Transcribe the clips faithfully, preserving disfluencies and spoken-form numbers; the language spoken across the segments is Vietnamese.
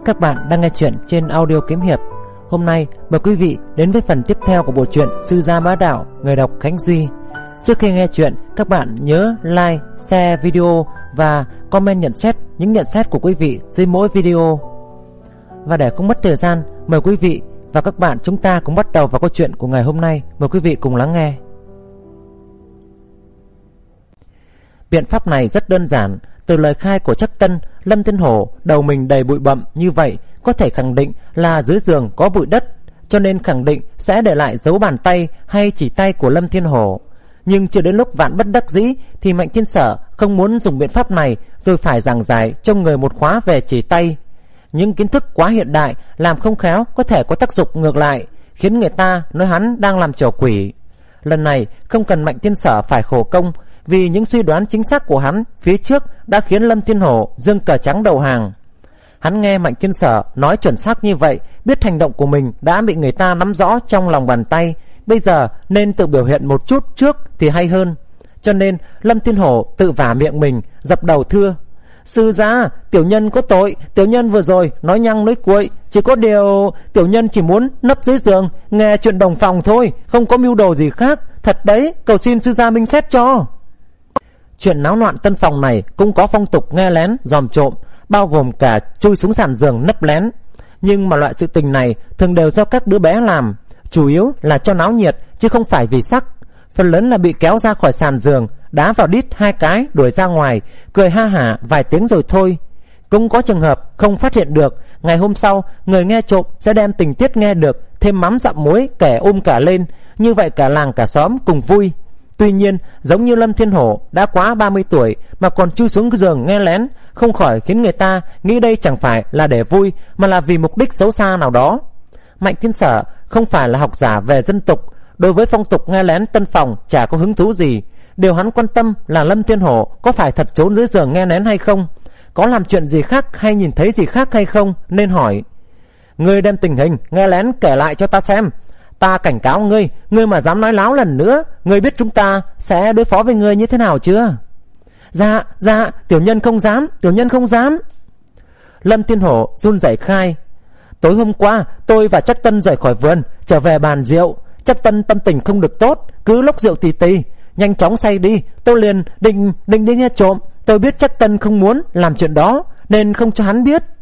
Các bạn đang nghe chuyện trên audio kiếm hiệp. Hôm nay mời quý vị đến với phần tiếp theo của bộ truyện Sư Gia Bá Đạo, người đọc Khánh Duy. Trước khi nghe chuyện, các bạn nhớ like, share video và comment nhận xét những nhận xét của quý vị dưới mỗi video. Và để không mất thời gian, mời quý vị và các bạn chúng ta cùng bắt đầu vào câu chuyện của ngày hôm nay. Mời quý vị cùng lắng nghe. Biện pháp này rất đơn giản. Từ lời khai của Trắc Tân, Lâm Thiên Hổ đầu mình đầy bụi bặm như vậy có thể khẳng định là dưới giường có bụi đất, cho nên khẳng định sẽ để lại dấu bàn tay hay chỉ tay của Lâm Thiên Hổ. Nhưng chưa đến lúc vạn bất đắc dĩ thì Mạnh Thiên Sở không muốn dùng biện pháp này, rồi phải giảng giải cho người một khóa về chỉ tay. Những kiến thức quá hiện đại làm không khéo có thể có tác dụng ngược lại, khiến người ta nói hắn đang làm trò quỷ. Lần này không cần Mạnh Thiên Sở phải khổ công, vì những suy đoán chính xác của hắn phía trước đã khiến Lâm Thiên Hổ giương cờ trắng đầu hàng. Hắn nghe Mạnh Thiên Sở nói chuẩn xác như vậy, biết hành động của mình đã bị người ta nắm rõ trong lòng bàn tay, bây giờ nên tự biểu hiện một chút trước thì hay hơn. Cho nên Lâm Thiên Hổ tự vả miệng mình, dập đầu thưa: "Sư gia, tiểu nhân có tội, tiểu nhân vừa rồi nói nhăng nói cuội, chỉ có điều tiểu nhân chỉ muốn nấp dưới giường nghe chuyện đồng phòng thôi, không có mưu đồ gì khác. Thật đấy, cầu xin sư gia minh xét cho." Chuyện náo loạn tân phòng này cũng có phong tục nghe lén dòm trộm, bao gồm cả chui xuống sàn giường nấp lén. Nhưng mà loại sự tình này thường đều do các đứa bé làm, chủ yếu là cho náo nhiệt chứ không phải vì sắc. Phần lớn là bị kéo ra khỏi sàn giường, đá vào đít hai cái đuổi ra ngoài, cười ha hả vài tiếng rồi thôi. Cũng có trường hợp không phát hiện được, ngày hôm sau người nghe trộm sẽ đem tình tiết nghe được thêm mắm dặm muối kẻ ôm cả lên, như vậy cả làng cả xóm cùng vui. Tuy nhiên, giống như Lâm Thiên Hổ đã quá ba mươi tuổi mà còn chui xuống cái giường nghe lén, không khỏi khiến người ta nghĩ đây chẳng phải là để vui mà là vì mục đích xấu xa nào đó. Mạnh Thiên Sở không phải là học giả về dân tục, đối với phong tục nghe lén tân phòng chả có hứng thú gì. Điều hắn quan tâm là Lâm Thiên Hổ có phải thật trốn dưới giường nghe lén hay không, có làm chuyện gì khác hay nhìn thấy gì khác hay không, nên hỏi: "Ngươi đem tình hình nghe lén kể lại cho ta xem. Ta cảnh cáo ngươi, ngươi mà dám nói láo lần nữa, ngươi biết chúng ta sẽ đối phó với ngươi như thế nào chưa?" Dạ, dạ, tiểu nhân không dám, tiểu nhân không dám." Lâm Thiên Hổ run rẩy khai: "Tối hôm qua tôi và Trắc Tân rời khỏi vườn, trở về bàn rượu. Trắc Tân tâm tình không được tốt, cứ lốc rượu tì tì, nhanh chóng say đi. Tôi liền định định đi nghe trộm. Tôi biết Trắc Tân không muốn làm chuyện đó nên không cho hắn biết."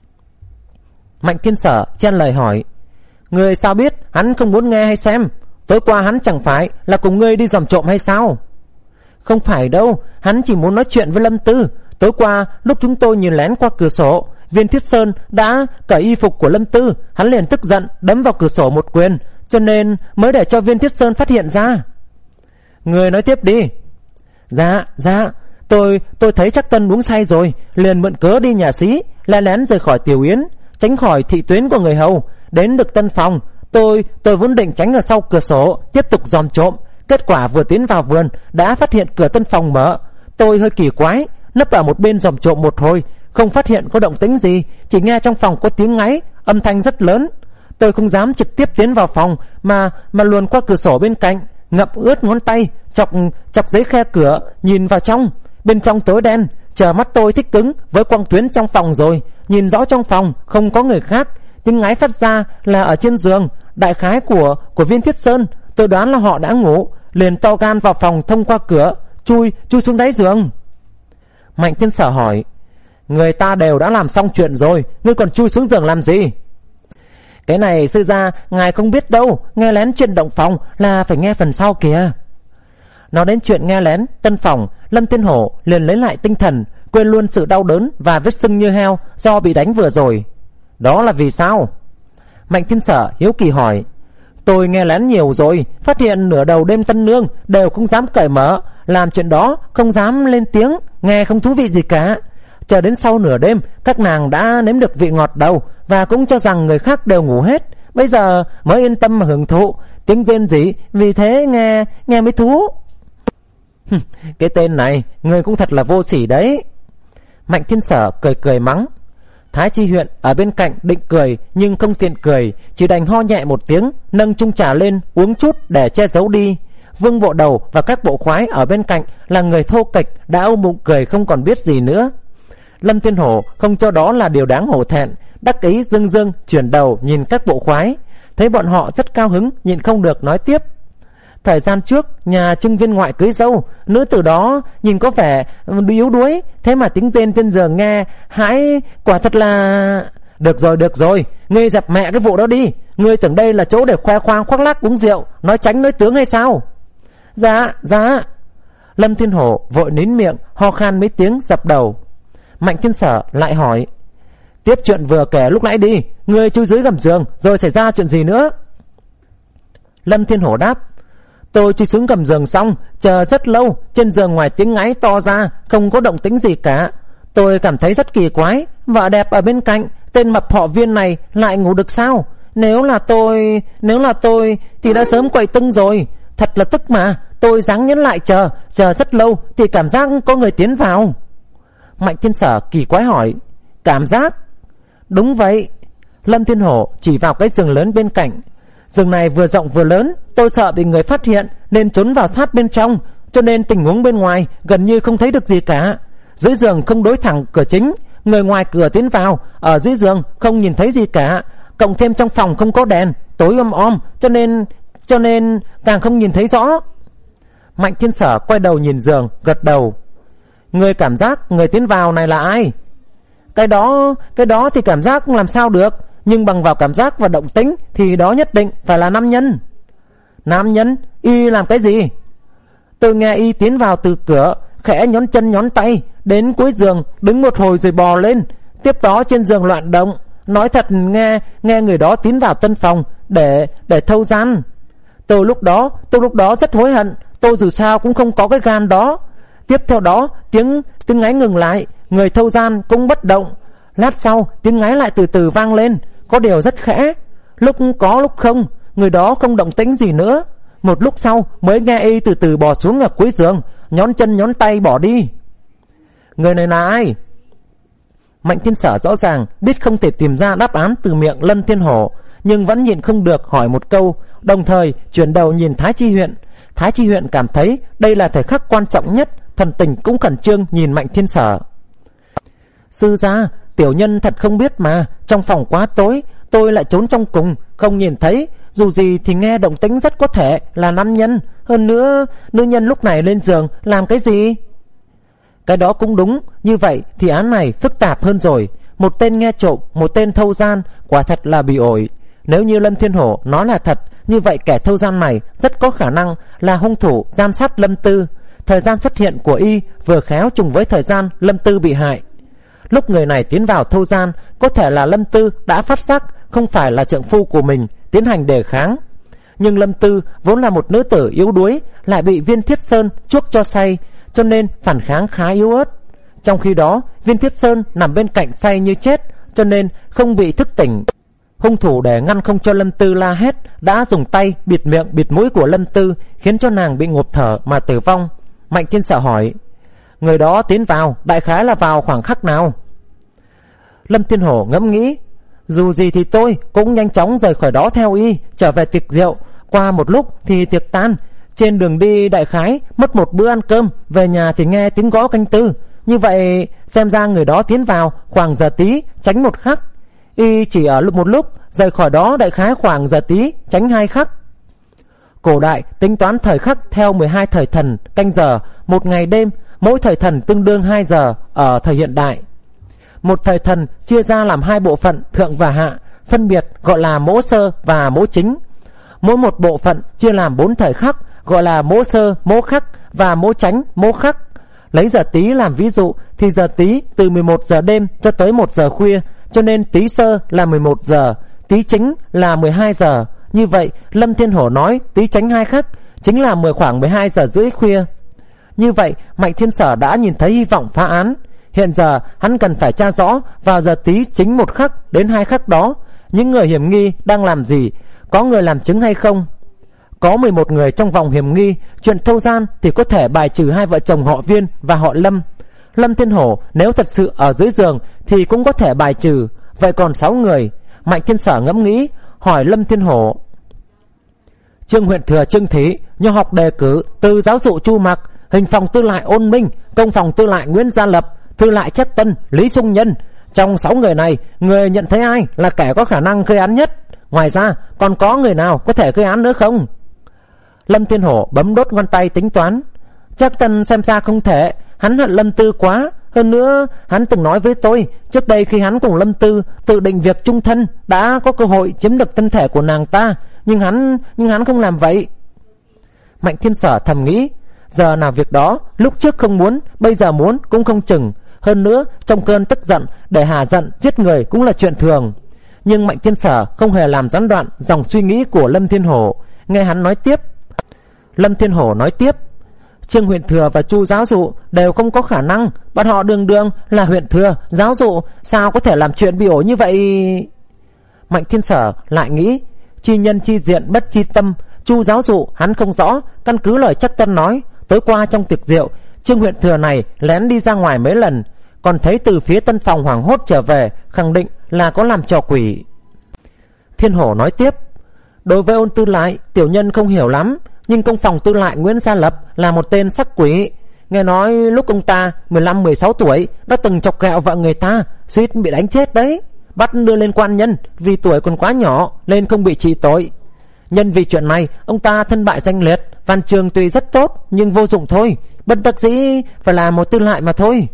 Mạnh Thiên Sở chen lời hỏi: "Ngươi sao biết hắn không muốn nghe hay xem? Tối qua hắn chẳng phải là cùng ngươi đi dòm trộm hay sao?" "Không phải đâu, hắn chỉ muốn nói chuyện với Lâm Tư. Tối qua lúc chúng tôi nhìn lén qua cửa sổ, Viên Thiết Sơn đã cởi y phục của Lâm Tư, hắn liền tức giận đấm vào cửa sổ một quyền, cho nên mới để cho Viên Thiết Sơn phát hiện ra." "Ngươi nói tiếp đi." "Dạ, dạ, tôi tôi thấy Trắc Tân uống say rồi, liền mượn cớ đi nhà xí, lén lén rời khỏi Tiểu Yến, tránh khỏi thị tuyến của người hầu. Đến được tân phòng, tôi tôi vốn định tránh ở sau cửa sổ tiếp tục dòm trộm, kết quả vừa tiến vào vườn đã phát hiện cửa tân phòng mở. Tôi hơi kỳ quái, nấp ở một bên dòm trộm một hồi, không phát hiện có động tĩnh gì, chỉ nghe trong phòng có tiếng ngáy, âm thanh rất lớn. Tôi không dám trực tiếp tiến vào phòng mà mà luồn qua cửa sổ bên cạnh, ngậm ướt ngón tay, chọc chọc giấy khe cửa, nhìn vào trong. Bên trong tối đen, chờ mắt tôi thích ứng với quang tuyến trong phòng rồi, nhìn rõ trong phòng không có người khác. Tiếng ngáy phát ra là ở trên giường, đại khái của của Viên Thiết Sơn. Tôi đoán là họ đã ngủ, liền to gan vào phòng thông qua cửa, chui chui xuống đáy giường." Mạnh Thiên Sở hỏi: "Người ta đều đã làm xong chuyện rồi, ngươi còn chui xuống giường làm gì?" "Cái này sư gia ngài không biết đâu, nghe lén chuyện động phòng là phải nghe phần sau kìa." Nói đến chuyện nghe lén tân phòng, Lâm Thiên Hổ liền lấy lại tinh thần, quên luôn sự đau đớn và vết sưng như heo do bị đánh vừa rồi. "Đó là vì sao?" Mạnh Thiên Sở hiếu kỳ hỏi. "Tôi nghe lén nhiều rồi, phát hiện nửa đầu đêm tân nương đều không dám cởi mở, làm chuyện đó không dám lên tiếng, nghe không thú vị gì cả. Chờ đến sau nửa đêm, các nàng đã nếm được vị ngọt đầu và cũng cho rằng người khác đều ngủ hết, bây giờ mới yên tâm mà hưởng thụ tiếng rên rỉ, vì thế nghe nghe mới thú." "Cái tên này, người cũng thật là vô sỉ đấy." Mạnh Thiên Sở cười cười mắng. Thái Chi Huyện ở bên cạnh định cười nhưng không tiện cười, chỉ đành ho nhẹ một tiếng, nâng chung trà lên uống chút để che giấu đi. Vương Bộ Đầu và các bộ khoái ở bên cạnh là người thô kệch đã ôm bụng cười không còn biết gì nữa. Lâm Thiên Hổ không cho đó là điều đáng hổ thẹn, đắc ý dương dương chuyển đầu nhìn các bộ khoái, thấy bọn họ rất cao hứng, nhịn không được nói tiếp. Thời gian trước nhà Trưng viên ngoại cưới dâu, nữ tử đó nhìn có vẻ yếu đuối, thế mà tiếng rên trên giường nghe hãi, quả thật là... Được rồi, được rồi, ngươi dẹp mẹ cái vụ đó đi. Ngươi tưởng đây là chỗ để khoe khoang khoác lác uống rượu, nói tránh nói tướng hay sao? Dạ, dạ. Lâm Thiên Hổ vội nín miệng, ho khan mấy tiếng dập đầu. Mạnh Thiên Sở lại hỏi, tiếp chuyện vừa kể lúc nãy đi, ngươi chui dưới gầm giường rồi xảy ra chuyện gì nữa? Lâm Thiên Hổ đáp, tôi chui xuống gầm giường xong, chờ rất lâu, trên giường ngoài tiếng ngáy to ra, không có động tĩnh gì cả. Tôi cảm thấy rất kỳ quái, vợ đẹp ở bên cạnh, tên mập họ Viên này lại ngủ được sao? Nếu là tôi, nếu là tôi thì đã sớm quậy tưng rồi. Thật là tức mà. Tôi ráng nhẫn lại chờ, chờ rất lâu thì cảm giác có người tiến vào. Mạnh Thiên Sở kỳ quái hỏi, cảm giác? Đúng vậy. Lâm Thiên Hổ chỉ vào cái giường lớn bên cạnh. Giường này vừa rộng vừa lớn, tôi sợ bị người phát hiện nên trốn vào sát bên trong, cho nên tình huống bên ngoài gần như không thấy được gì cả. Dưới giường không đối thẳng cửa chính, người ngoài cửa tiến vào, ở dưới giường không nhìn thấy gì cả, cộng thêm trong phòng không có đèn, tối om om, cho nên cho nên càng không nhìn thấy rõ. Mạnh Thiên Sở quay đầu nhìn giường, gật đầu. Người cảm giác người tiến vào này là ai? Cái đó, cái đó thì cảm giác làm sao được, nhưng bằng vào cảm giác và động tĩnh thì đó nhất định phải là nam nhân. Nam nhân? Y làm cái gì? Tôi nghe y tiến vào từ cửa, khẽ nhón chân nhón tay, đến cuối giường đứng một hồi rồi bò lên, tiếp đó trên giường loạn động. Nói thật, nghe nghe người đó tiến vào tân phòng để để thâu gian. Tôi lúc đó, tôi lúc đó rất hối hận, tôi dù sao cũng không có cái gan đó. Tiếp theo đó, tiếng tiếng ngáy ngừng lại, người thâu gian cũng bất động. Lát sau, tiếng ngáy lại từ từ vang lên, có điều rất khẽ, lúc có lúc không, người đó không động tĩnh gì nữa. Một lúc sau mới nghe y từ từ bò xuống ở cuối giường, nhón chân nhón tay bỏ đi. Người này là ai? Mạnh Thiên Sở rõ ràng biết không thể tìm ra đáp án từ miệng Lâm Thiên Hổ, nhưng vẫn nhịn không được hỏi một câu, đồng thời chuyển đầu nhìn Thái Chi Huyện. Thái Chi Huyện cảm thấy đây là thời khắc quan trọng nhất, thần tình cũng khẩn trương nhìn Mạnh Thiên Sở. Sư gia, tiểu nhân thật không biết mà, trong phòng quá tối, tôi lại trốn trong cùng, không nhìn thấy. Dù gì thì nghe động tĩnh rất có thể là nam nhân. Hơn nữa, nữ nhân lúc này lên giường làm cái gì? Cái đó cũng đúng. Như vậy thì án này phức tạp hơn rồi. Một tên nghe trộm, một tên thâu gian, quả thật là bị ổi. Nếu như Lâm Thiên Hổ nói là thật, như vậy kẻ thâu gian này rất có khả năng là hung thủ gian sát Lâm Tư. Thời gian xuất hiện của y vừa khéo trùng với thời gian Lâm Tư bị hại. Lúc người này tiến vào thâu gian, có thể là Lâm Tư đã phát giác không phải là trượng phu của mình, tiến hành đề kháng. Nhưng Lâm Tư vốn là một nữ tử yếu đuối, lại bị Viên Thiết Sơn chuốc cho say, cho nên phản kháng khá yếu ớt. Trong khi đó, Viên Thiết Sơn nằm bên cạnh say như chết, cho nên không bị thức tỉnh. Hung thủ để ngăn không cho Lâm Tư la hét, đã dùng tay bịt miệng bịt mũi của Lâm Tư, khiến cho nàng bị ngộp thở mà tử vong. Mạnh Thiên Sở hỏi, người đó tiến vào đại khái là vào khoảng khắc nào? Lâm Thiên Hổ ngẫm nghĩ, dù gì thì tôi cũng nhanh chóng rời khỏi đó theo y, trở về tiệc rượu. Qua một lúc thì tiệc tan, trên đường đi đại khái mất một bữa ăn cơm, về nhà thì nghe tiếng gõ canh tư. Như vậy xem ra người đó tiến vào khoảng giờ tí tránh một khắc, y chỉ ở một lúc, rời khỏi đó đại khái khoảng giờ tí tránh hai khắc. Cổ đại tính toán thời khắc theo mười hai thời thần canh giờ một ngày đêm, mỗi thời thần tương đương hai giờ ở thời hiện đại. Một thời thần chia ra làm hai bộ phận thượng và hạ, phân biệt gọi là mỗ sơ và mỗ chính. Mỗi một bộ phận chia làm bốn thời khắc, gọi là mỗ sơ, mỗ khắc và mỗ chánh, mỗ khắc. Lấy giờ tí làm ví dụ thì giờ tí từ mười một giờ đêm cho tới một giờ khuya, cho nên tí sơ là mười một giờ, tí chính là mười hai giờ. Như vậy Lâm Thiên Hổ nói tí chánh hai khắc chính là mười khoảng mười hai giờ rưỡi khuya. Như vậy Mạnh Thiên Sở đã nhìn thấy hy vọng phá án. Hiện giờ hắn cần phải tra rõ vào giờ tí chính một khắc đến hai khắc đó những người hiểm nghi đang làm gì, có người làm chứng hay không. Có mười một người trong vòng hiểm nghi chuyện thâu gian thì có thể bài trừ hai vợ chồng họ Viên và họ Lâm. Lâm Thiên Hổ nếu thật sự ở dưới giường thì cũng có thể bài trừ. Vậy còn sáu người. Mạnh Thiên Sở ngẫm nghĩ, hỏi Lâm Thiên Hổ, Trương huyện thừa Trương Thí, nho học đề cử từ giáo dụ Chu Mặc, hình phòng tư lại Ôn Minh, công phòng tư lại Nguyễn Gia Lập, thư lại Chất Tân Lý Sung Nhân, Trong sáu người này, người nhận thấy ai là kẻ có khả năng gây án nhất? Ngoài ra còn có người nào có thể gây án nữa không? Lâm Thiên Hổ bấm đốt ngón tay tính toán. Trác Tân xem ra không thể, hắn hận Lâm Tư quá. Hơn nữa hắn từng nói với tôi, trước đây khi hắn cùng Lâm Tư tự định việc chung thân, đã có cơ hội chiếm được thân thể của nàng ta, nhưng hắn nhưng hắn không làm vậy. Mạnh Thiên Sở thầm nghĩ, giờ nào việc đó, lúc trước không muốn, bây giờ muốn cũng không chừng. Hơn nữa trong cơn tức giận để hà giận giết người cũng là chuyện thường. Nhưng Mạnh Thiên Sở không hề làm gián đoạn dòng suy nghĩ của Lâm Thiên Hổ. Nghe hắn nói tiếp. Lâm Thiên Hổ nói tiếp, Trương Huyện Thừa và Chu Giáo Dụ đều không có khả năng. Bọn họ đường đường là Huyện Thừa, Giáo Dụ, sao có thể làm chuyện bị ổi như vậy? Mạnh Thiên Sở lại nghĩ, chi nhân chi diện bất chi tâm. Chu Giáo Dụ hắn không rõ. Căn cứ lời Trác Tân nói, tối qua trong tiệc rượu, Trương Huyện Thừa này lén đi ra ngoài mấy lần, còn thấy từ phía tân phòng hoảng hốt trở về, khẳng định là có làm trò quỷ. Thiên Hổ nói tiếp, đối với Ôn Tư Lại, tiểu nhân không hiểu lắm, nhưng công phòng Tư Lại Nguyễn Gia Lập là một tên sắc quỷ. Nghe nói lúc ông ta mười lăm mười sáu tuổi đã từng chọc ghẹo vợ người ta, suýt bị đánh chết đấy. Bắt đưa lên quan nhân, vì tuổi còn quá nhỏ nên không bị trị tội. Nhân vì chuyện này, ông ta thân bại danh liệt. Văn trường tuy rất tốt nhưng vô dụng thôi, bất đắc dĩ phải là một Tư Lại mà thôi.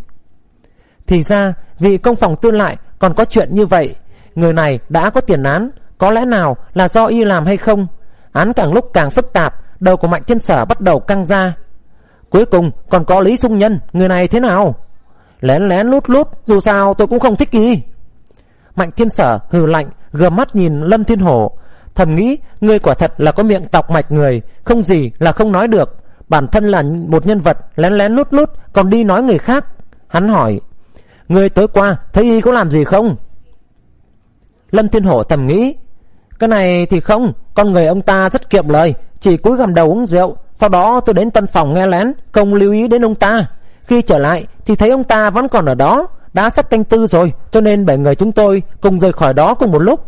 Thì ra vì công phòng Tư Lại còn có chuyện như vậy. Người này đã có tiền án, có lẽ nào là do y làm hay không? Án càng lúc càng phức tạp, đầu của Mạnh Thiên Sở bắt đầu căng ra. Cuối cùng còn có Lý Sung Nhân, người này thế nào? Lén lén lút lút, dù sao tôi cũng không thích y. Mạnh Thiên Sở hừ lạnh, gườm mắt nhìn Lâm Thiên Hổ, thầm nghĩ, người quả thật là có miệng tọc mạch người, không gì là không nói được. Bản thân là một nhân vật lén lén lút lút còn đi nói người khác. Hắn hỏi, người tối qua thấy y có làm gì không? Lâm Thiên Hổ thầm nghĩ, cái này thì không, con người ông ta rất kiệm lời, chỉ cúi gằm đầu uống rượu. Sau đó tôi đến tân phòng nghe lén, không lưu ý đến ông ta. Khi trở lại thì thấy ông ta vẫn còn ở đó. Đã sắp canh tư rồi, cho nên bảy người chúng tôi cùng rời khỏi đó cùng một lúc.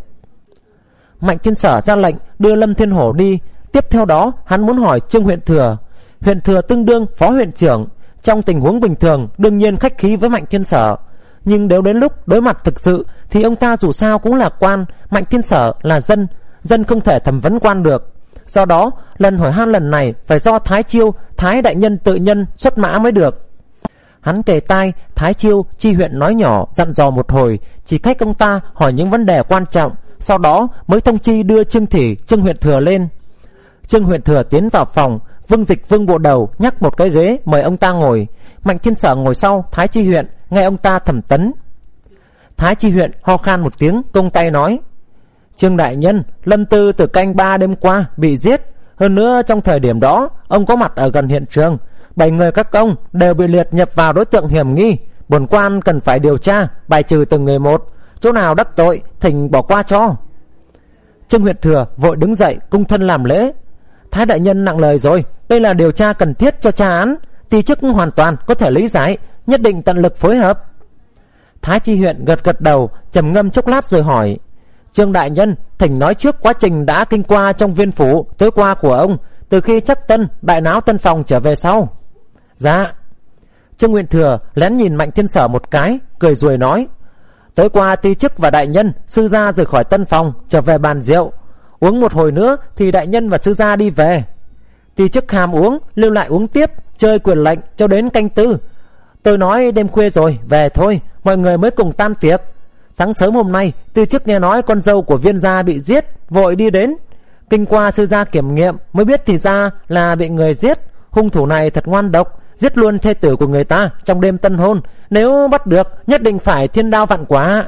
Mạnh Thiên Sở ra lệnh đưa Lâm Thiên Hổ đi. Tiếp theo đó hắn muốn hỏi Trương Huyện Thừa. Huyện Thừa tương đương phó huyện trưởng, trong tình huống bình thường đương nhiên khách khí với Mạnh Thiên Sở, nhưng nếu đến lúc đối mặt thực sự thì ông ta dù sao cũng là quan, Mạnh Thiên Sở là dân, dân không thể thẩm vấn quan được. Do đó lần hỏi han lần này phải do Thái Chiêu, Thái đại nhân tự nhân xuất mã mới được. Hắn kề tai Thái Chiêu chi huyện nói nhỏ dặn dò một hồi, chỉ cách ông ta hỏi những vấn đề quan trọng, sau đó mới thông chi đưa Trương Thị, Trương Huyện Thừa lên. Trương Huyện Thừa tiến vào phòng, Vương Dịch Vương bộ đầu nhắc một cái ghế mời ông ta ngồi. Mạnh Thiên Sở ngồi sau Thái Chi huyện, nghe ông ta thẩm tấn. Thái Chi huyện ho khan một tiếng, công tay nói, Trương đại nhân, Lâm Tư từ canh ba đêm qua bị giết. Hơn nữa trong thời điểm đó ông có mặt ở gần hiện trường. Bảy người các ông đều bị liệt nhập vào đối tượng hiểm nghi. Bổn quan cần phải điều tra, bài trừ từng người một. Chỗ nào đắc tội thỉnh bỏ qua cho. Trương Huyện Thừa vội đứng dậy cung thân làm lễ. Thái đại nhân nặng lời rồi, đây là điều tra cần thiết cho tra án. Ty chức hoàn toàn có thể lý giải, nhất định tận lực phối hợp. Thái Chi huyện gật gật đầu, trầm ngâm chốc lát rồi hỏi, Trương đại nhân, thỉnh nói trước quá trình đã kinh qua trong viên phủ tối qua của ông, từ khi Trác Tân đại náo tân phòng trở về sau. Dạ. Trương Huyện Thừa lén nhìn Mạnh Thiên Sở một cái, cười ruồi nói, tối qua Ty chức và đại nhân sư gia rời khỏi tân phòng trở về bàn rượu. Uống một hồi nữa thì đại nhân và sư gia đi về. Ty chức ham uống, lưu lại uống tiếp, chơi quyền lệnh cho đến canh tư. Tôi nói đêm khuya rồi, về thôi, mọi người mới cùng tan tiệc. Sáng sớm hôm nay, Ty chức nghe nói con dâu của Viên gia bị giết, vội đi đến. Kinh qua sư gia kiểm nghiệm mới biết thì ra là bị người giết. Hung thủ này thật ngoan độc, giết luôn thê tử của người ta trong đêm tân hôn. Nếu bắt được, nhất định phải thiên đao vạn quả.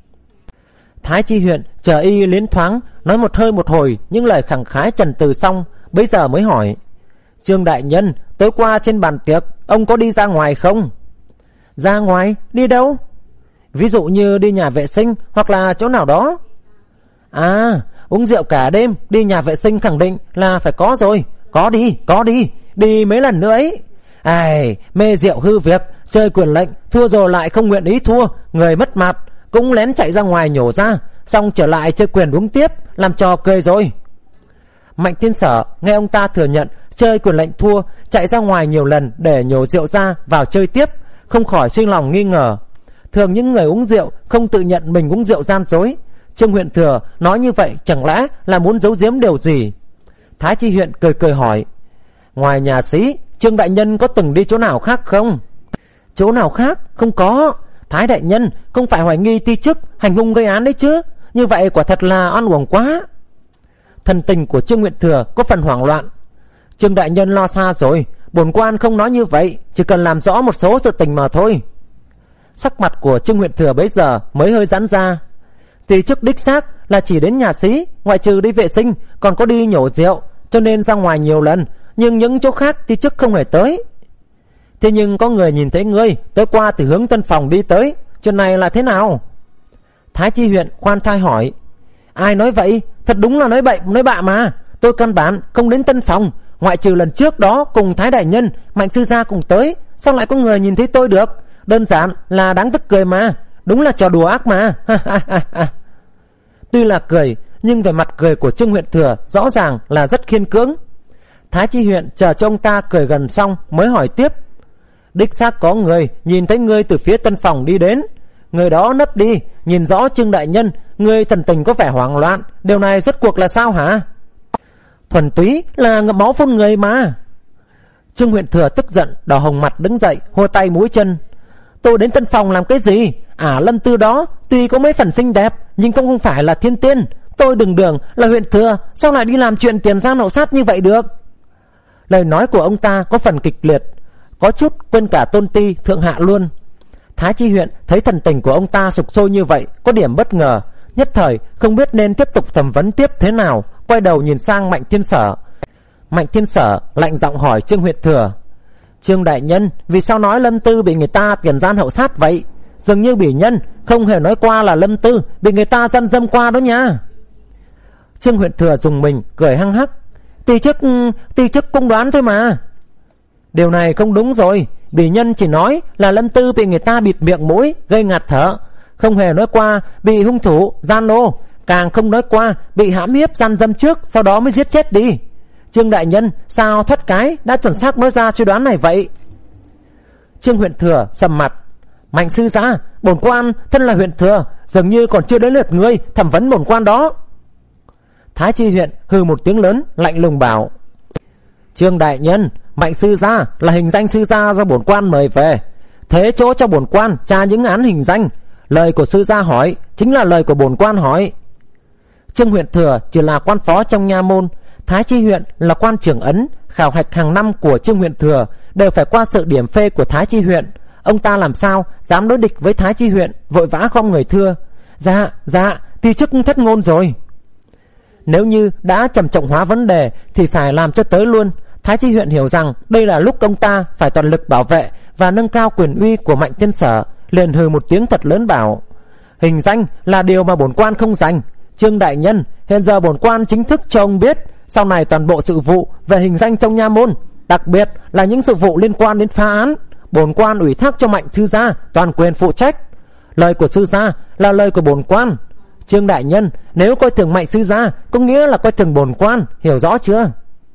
Thái Chi huyện chờ y liến thoáng, nói một hơi một hồi những lời khẳng khái trần từ xong, bấy giờ mới hỏi, Trương đại nhân, tối qua trên bàn tiệc ông có đi ra ngoài không? Ra ngoài? Đi đâu? Ví dụ như đi nhà vệ sinh hoặc là chỗ nào đó. À, uống rượu cả đêm, đi nhà vệ sinh khẳng định là phải có rồi. Có đi, có đi, đi mấy lần nữa ấy. Ai, mê rượu hư việc, chơi quyền lệnh, thua rồi lại không nguyện ý thua, người mất mặt, cũng lén chạy ra ngoài nhổ ra, xong trở lại chơi quyền uống tiếp, làm trò cười rồi. Mạnh Thiên Sở nghe ông ta thừa nhận chơi quyền lệnh thua, chạy ra ngoài nhiều lần để nhổ rượu ra vào chơi tiếp, không khỏi sinh lòng nghi ngờ. thường những người uống rượu không tự nhận mình uống rượu gian dối. Trương Huyện Thừa nói như vậy chẳng lẽ là muốn giấu giếm điều gì? Thái Chi Huyện cười cười hỏi: ngoài nhà sĩ, Trương đại nhân có từng đi chỗ nào khác không? Chỗ nào khác? Không có. Thái đại nhân không phải hoài nghi ti chức hành hung gây án đấy chứ? Như vậy quả thật là oan uổng quá. Thần tình của Trương Huyện Thừa có phần hoảng loạn. Trương đại nhân lo xa rồi, bổn quan không nói như vậy, chỉ cần làm rõ một số sự tình mà thôi. Sắc mặt của Trương Huyện Thừa bấy giờ mới hơi giãn ra. Ti chức đích xác là chỉ đến nhà sĩ, ngoại trừ đi vệ sinh còn có đi nhổ rượu, cho nên ra ngoài nhiều lần, nhưng những chỗ khác ti chức không hề tới. Thế nhưng có người nhìn thấy ngươi tối qua từ hướng Tân Phòng đi tới, chuyện này là thế nào? Thái Chi Huyện khoan thai hỏi. Ai nói vậy? Thật đúng là nói bậy nói bạ mà. Tôi căn bản không đến Tân Phòng, ngoại trừ lần trước đó cùng Thái đại nhân, Mạnh sư gia cùng tới, sao lại có người nhìn thấy tôi được? Đơn giản là đáng tức cười mà. Đúng là trò đùa ác mà. Tuy là cười, nhưng về mặt cười của Trương Huyện Thừa rõ ràng là rất khiên cưỡng. Thái Chi Huyện chờ cho ông ta cười gần xong mới hỏi tiếp. Đích xác có người nhìn thấy ngươi từ phía Tân Phòng đi đến. Người đó nấp đi, nhìn rõ Trương đại nhân, ngươi thần tình có vẻ hoảng loạn. Điều này rốt cuộc là sao hả? Thuần túy là ngậm máu phun người mà. Trương Huyện Thừa tức giận đỏ hồng mặt đứng dậy, hô tay múi chân. Tôi đến Tân Phòng làm cái gì? Ả Lâm Tư đó tuy có mấy phần xinh đẹp, nhưng cũng không phải là thiên tiên. Tôi đừng đường là Huyện Thừa, sao lại đi làm chuyện tiền gian hậu sát như vậy được? Lời nói của ông ta có phần kịch liệt, có chút quên cả tôn ti thượng hạ luôn. Thái Chi Huyện thấy thần tình của ông ta sục sôi như vậy, có điểm bất ngờ, nhất thời không biết nên tiếp tục thẩm vấn tiếp thế nào, quay đầu nhìn sang Mạnh Thiên Sở. Mạnh Thiên Sở lạnh giọng hỏi Trương Huyện Thừa. Trương đại nhân, vì sao nói Lâm Tư bị người ta tiền gian hậu sát vậy? Dường như bỉ nhân không hề nói qua là Lâm Tư bị người ta gian dâm qua đó nha. Trương Huyện Thừa dùng mình cười hăng hắc. Ti chức ti chức cũng đoán thôi mà. Điều này không đúng rồi. Bỉ nhân chỉ nói là Lâm Tư bị người ta bịt miệng mũi gây ngạt thở, không hề nói qua bị hung thủ gian ô, càng không nói qua bị hãm hiếp gian dâm trước, sau đó mới giết chết đi. Trương đại nhân sao thoát cái đã chuẩn xác nói ra suy đoán này vậy? Trương Huyện Thừa sầm mặt. Mạnh sư gia, bổn quan thân là Huyện Thừa, dường như còn chưa đến lượt ngươi thẩm vấn bổn quan đó. Thái Chi Huyện hừ một tiếng lớn, lạnh lùng bảo. Trương đại nhân, Mạnh sư gia là hình danh sư gia do bổn quan mời về, thế chỗ cho bổn quan tra những án hình danh. Lời của sư gia hỏi chính là lời của bổn quan hỏi. Trương Huyện Thừa chỉ là quan phó trong nha môn, Thái Chi Huyện là quan trưởng ấn, khảo hạch hàng năm của Trương Huyện Thừa đều phải qua sự điểm phê của Thái Chi Huyện. Ông ta làm sao dám đối địch với Thái Chi Huyện, vội vã không người thưa. Dạ, dạ, ti chức thất ngôn rồi. Nếu như đã trầm trọng hóa vấn đề thì phải làm cho tới luôn. Thái Chi Huyện hiểu rằng đây là lúc ông ta phải toàn lực bảo vệ và nâng cao quyền uy của Mạnh Thiên Sở, liền hừ một tiếng thật lớn bảo. Hình danh là điều mà bổn quan không dành. Trương đại nhân, hiện giờ bổn quan chính thức cho ông biết, sau này toàn bộ sự vụ về hình danh trong nha môn, đặc biệt là những sự vụ liên quan đến phá án, bổn quan ủy thác cho Mạnh sư gia toàn quyền phụ trách. Lời của sư gia là lời của bổn quan. Trương đại nhân, nếu coi thường Mạnh sư gia có nghĩa là coi thường bổn quan, hiểu rõ chưa?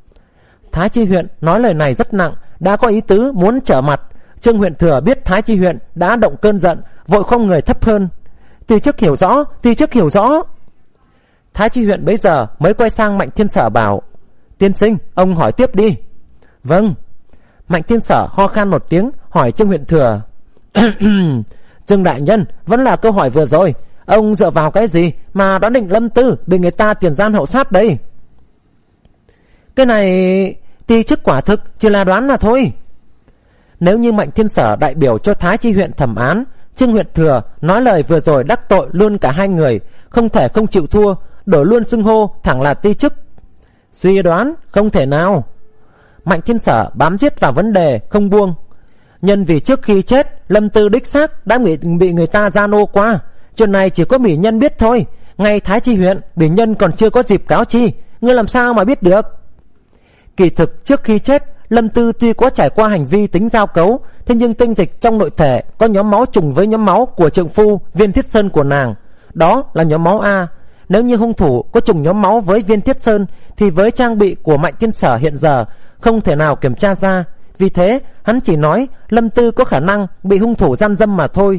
Thái Chi Huyện nói lời này rất nặng, đã có ý tứ muốn trở mặt. Trương Huyện Thừa biết Thái Chi Huyện đã động cơn giận, vội không người thấp hơn. Ti chức hiểu rõ, ti chức hiểu rõ. Thái Chi Huyện bấy giờ mới quay sang Mạnh Thiên Sở bảo. Tiên sinh, ông hỏi tiếp đi. Vâng. Mạnh Thiên Sở ho khan một tiếng, hỏi Trương Huyện Thừa. Trương đại nhân, vẫn là câu hỏi vừa rồi, ông dựa vào cái gì mà đoán định Lâm Tư bị người ta tiền gian hậu sát đây? Cái này ti chức quả thực chỉ là đoán mà thôi. Nếu như Mạnh Thiên Sở đại biểu cho Thái Chi Huyện thẩm án, Trương Huyện Thừa nói lời vừa rồi đắc tội luôn cả hai người, không thể không chịu thua, đổi luôn xưng hô thẳng là ti chức. Suy đoán không thể nào. Mạnh Thiên Sở bám giết vào vấn đề không buông. Nhân vì trước khi chết Lâm Tư đích xác đã bị, bị người ta gian ô qua, chuyện này chỉ có bỉ nhân biết thôi. Ngay Thái Chi Huyện bỉ nhân còn chưa có dịp cáo chi, ngươi làm sao mà biết được? Kỳ thực trước khi chết, Lâm Tư tuy có trải qua hành vi tính giao cấu, thế nhưng tinh dịch trong nội thể có nhóm máu trùng với nhóm máu của trượng phu Viên Thiết Sơn của nàng, đó là nhóm máu A. Nếu như hung thủ có trùng nhóm máu với Viên Thiết Sơn thì với trang bị của Mạnh Thiên Sở hiện giờ không thể nào kiểm tra ra. Vì thế hắn chỉ nói Lâm Tư có khả năng bị hung thủ gian dâm mà thôi.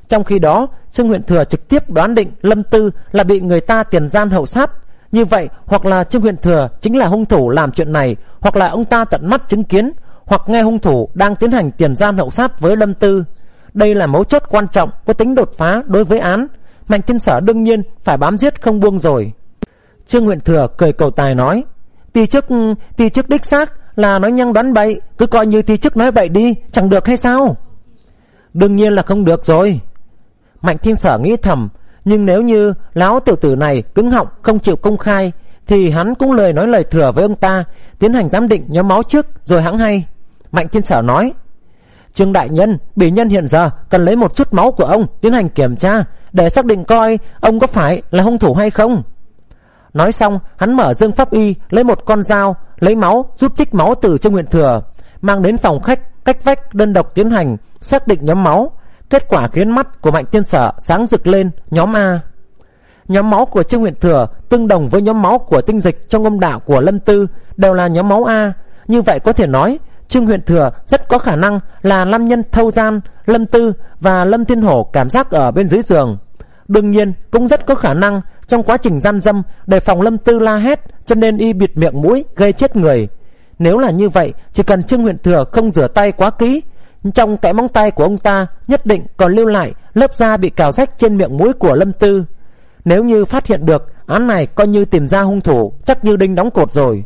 Trong khi đó Trương Huyện Thừa trực tiếp đoán định Lâm Tư là bị người ta tiền gian hậu sát. Như vậy hoặc là Trương Huyện Thừa chính là hung thủ làm chuyện này, hoặc là ông ta tận mắt chứng kiến, hoặc nghe hung thủ đang tiến hành tiền gian hậu sát với Lâm Tư. Đây là mấu chốt quan trọng, có tính đột phá đối với án. Mạnh Thiên Sở đương nhiên phải bám giết không buông rồi. Trương Huyện Thừa cười cầu tài nói: Ti chức ti chức đích xác là nói nhăng đoán bậy, cứ coi như ti chức nói bậy đi, chẳng được hay sao? Đương nhiên là không được rồi. Mạnh Thiên Sở nghĩ thầm, nhưng nếu như lão tiểu tử này cứng họng không chịu công khai, thì hắn cũng lời nói lời thừa với ông ta, tiến hành giám định nhóm máu trước rồi hãng hay. Mạnh Thiên Sở nói: Trương đại nhân, bị nhân hiện giờ cần lấy một chút máu của ông tiến hành kiểm tra để xác định coi ông có phải là hung thủ hay không. Nói xong, hắn mở dương pháp y, lấy một con dao, lấy máu, rút trích máu từ Trương Huyện Thừa, mang đến phòng khách cách vách đơn độc tiến hành xác định nhóm máu. Kết quả khiến mắt của Mạnh Thiên Sở sáng rực lên: nhóm A. Nhóm máu của Trương Huyện Thừa tương đồng với nhóm máu của tinh dịch trong âm đạo của Lâm Tư, đều là nhóm máu A. Như vậy có thể nói Trương Huyện Thừa rất có khả năng là nam nhân thâu gian Lâm Tư và Lâm Thiên Hổ cảm giác ở bên dưới giường. Đương nhiên cũng rất có khả năng trong quá trình gian dâm đề phòng Lâm Tư la hét, cho nên y bịt miệng mũi gây chết người. Nếu là như vậy, chỉ cần Trương Huyện Thừa không rửa tay quá kỹ, trong kẽ móng tay của ông ta nhất định còn lưu lại lớp da bị cào rách trên miệng mũi của Lâm Tư. Nếu như phát hiện được, án này coi như tìm ra hung thủ chắc như đinh đóng cột rồi.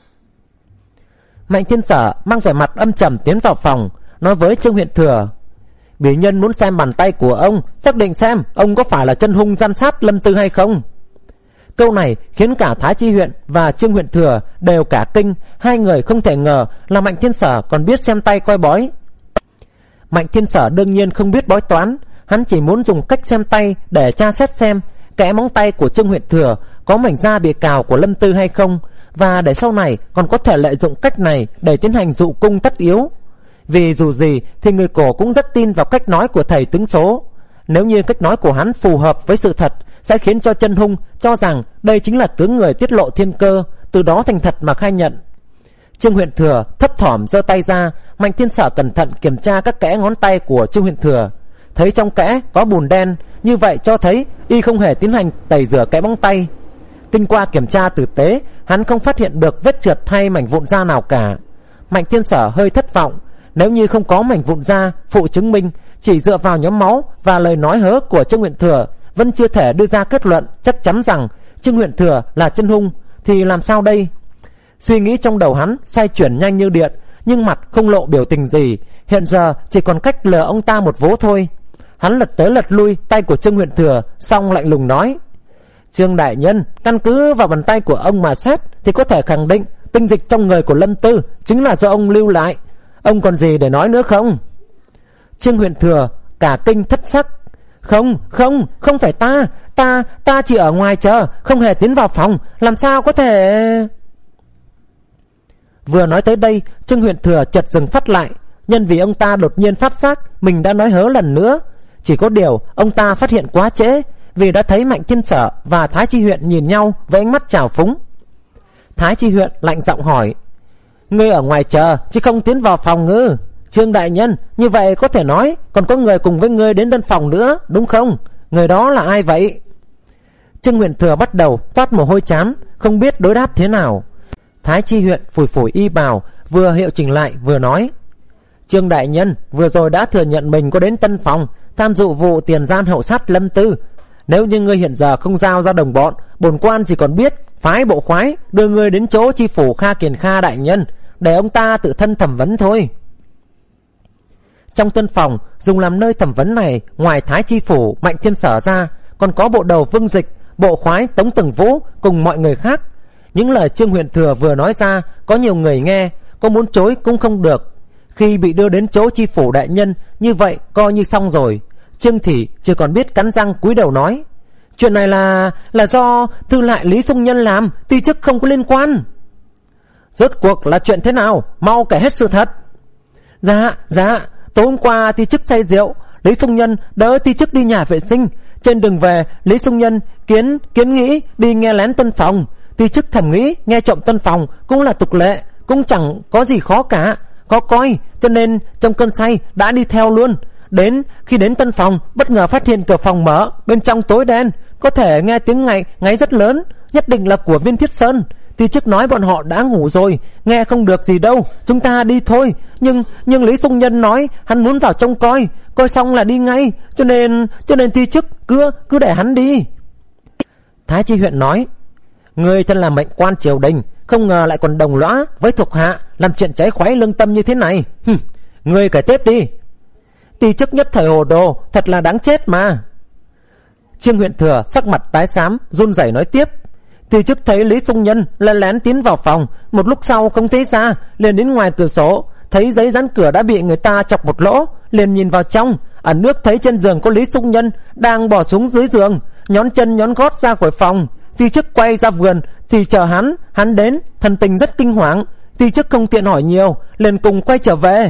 Mạnh Thiên Sở mang vẻ mặt âm trầm tiến vào phòng, nói với Trương Huyện Thừa: Bỉ nhân muốn xem bàn tay của ông, xác định xem ông có phải là chân hung gian sát Lâm Tư hay không. Câu này khiến cả Thái Chi Huyện và Trương Huyện Thừa đều cả kinh. Hai người không thể ngờ là Mạnh Thiên Sở còn biết xem tay coi bói. Mạnh Thiên Sở đương nhiên không biết bói toán, hắn chỉ muốn dùng cách xem tay để tra xét xem kẽ móng tay của Trương Huyện Thừa có mảnh da bị cào của Lâm Tư hay không, và để sau này còn có thể lợi dụng cách này để tiến hành dụ cung tất yếu. Vì dù gì thì người cổ cũng rất tin vào cách nói của thầy tướng số. Nếu như cách nói của hắn phù hợp với sự thật, sẽ khiến cho chân hung cho rằng đây chính là tướng người tiết lộ thiên cơ, từ đó thành thật mà khai nhận. Trương Huyện Thừa thấp thỏm giơ tay ra. Mạnh Thiên Sở cẩn thận kiểm tra các kẽ ngón tay của Trương Huyện Thừa, thấy trong kẽ có bùn đen, như vậy cho thấy y không hề tiến hành tẩy rửa kẽ móng tay. Kinh qua kiểm tra tử tế, hắn không phát hiện được vết trượt hay mảnh vụn da nào cả. Mạnh Thiên Sở hơi thất vọng. Nếu như không có mảnh vụn da phụ chứng minh, chỉ dựa vào nhóm máu và lời nói hớ của Trương Huyện Thừa vẫn chưa thể đưa ra kết luận chắc chắn rằng Trương Huyện Thừa là chân hung, thì làm sao đây? Suy nghĩ trong đầu hắn xoay chuyển nhanh như điện, nhưng mặt không lộ biểu tình gì. Hiện giờ chỉ còn cách lừa ông ta một vố thôi. Hắn lật tới lật lui tay của Trương Huyện Thừa, xong lạnh lùng nói: Trương đại nhân, căn cứ vào bàn tay của ông mà xét thì có thể khẳng định tinh dịch trong người của Lâm Tư chính là do ông lưu lại. Ông còn gì để nói nữa không? Trương Huyện Thừa cả kinh thất sắc: Không, không, không phải ta, ta, ta chỉ ở ngoài chờ, không hề tiến vào phòng, làm sao có thể... Vừa nói tới đây, Trương Huyện Thừa chợt dừng phát lại, nhân vì ông ta đột nhiên phát giác mình đã nói hớ lần nữa. Chỉ có điều ông ta phát hiện quá trễ, vì đã thấy Mạnh Thiên Sở và Thái Chi Huyện nhìn nhau với ánh mắt trào phúng. Thái Chi Huyện lạnh giọng hỏi: Ngươi ở ngoài chờ chứ không tiến vào phòng ngư? Trương đại nhân, như vậy có thể nói còn có người cùng với ngươi đến đơn phòng nữa, đúng không? Người đó là ai vậy? Trương Huyện Thừa bắt đầu toát mồ hôi trán, không biết đối đáp thế nào. Thái Chi Huyện phủi phủi y bào, vừa hiệu chỉnh lại vừa nói: Trương đại nhân vừa rồi đã thừa nhận mình có đến tân phòng tham dự vụ tiền gian hậu sát Lâm Tư. Nếu như ngươi hiện giờ không giao ra đồng bọn, bổn quan chỉ còn biết phái bộ khoái đưa ngươi đến chỗ chi phủ Kha Kiền Kha đại nhân để ông ta tự thân thẩm vấn thôi. Trong tân phòng dùng làm nơi thẩm vấn này, ngoài Thái Chi Phủ Mạnh Thiên Sở ra, còn có bộ đầu Vương Dịch, bộ khoái Tống Tường Vũ cùng mọi người khác. Những lời Trương Huyện Thừa vừa nói ra có nhiều người nghe, có muốn chối cũng không được. Khi bị đưa đến chỗ chi phủ đại nhân, như vậy coi như xong rồi. Trương Thị chưa còn biết cắn răng cúi đầu nói: Chuyện này là là do thư lại Lý Sung Nhân làm, ti chức không có liên quan. Rốt cuộc là chuyện thế nào? Mau kể hết sự thật. Dạ, dạ, tối hôm qua ti chức say rượu, Lý Sung Nhân đỡ ti chức đi nhà vệ sinh. Trên đường về, Lý Sung Nhân kiến kiến nghĩ đi nghe lén tân phòng. Ti chức thầm nghĩ nghe trộm tân phòng cũng là tục lệ, cũng chẳng có gì khó cả, khó coi, cho nên trong cơn say đã đi theo luôn. Đến khi đến tân phòng, bất ngờ phát hiện cửa phòng mở, bên trong tối đen, có thể nghe tiếng ngáy ngáy rất lớn, nhất định là của Viên Thiết Sơn. Thì trước nói bọn họ đã ngủ rồi, nghe không được gì đâu, chúng ta đi thôi. Nhưng nhưng Lý Sung Nhân nói hắn muốn vào trông coi, coi xong là đi ngay, cho nên cho nên thì trước cứ cứ để hắn đi. Thái Chi Huyện nói: Ngươi thân là mệnh quan triều đình, không ngờ lại còn đồng lõa với thuộc hạ, làm chuyện trái khoái lương tâm như thế này. Hừm, ngươi kể tiếp đi. Ti chức nhất thời hồ đồ, thật là đáng chết mà. Trương Huyện Thừa sắc mặt tái xám, run rẩy nói tiếp: Ti chức thấy Lý Sung Nhân lén lén tiến vào phòng, một lúc sau không thấy ra, liền đến ngoài cửa sổ, thấy giấy dán cửa đã bị người ta chọc một lỗ, liền nhìn vào trong, ở nước thấy trên giường có Lý Sung Nhân đang bỏ xuống dưới giường, nhón chân nhón gót ra khỏi phòng. Ti chức quay ra vườn thì chờ hắn, hắn đến, thần tình rất kinh hoàng. Ti chức không tiện hỏi nhiều, liền cùng quay trở về.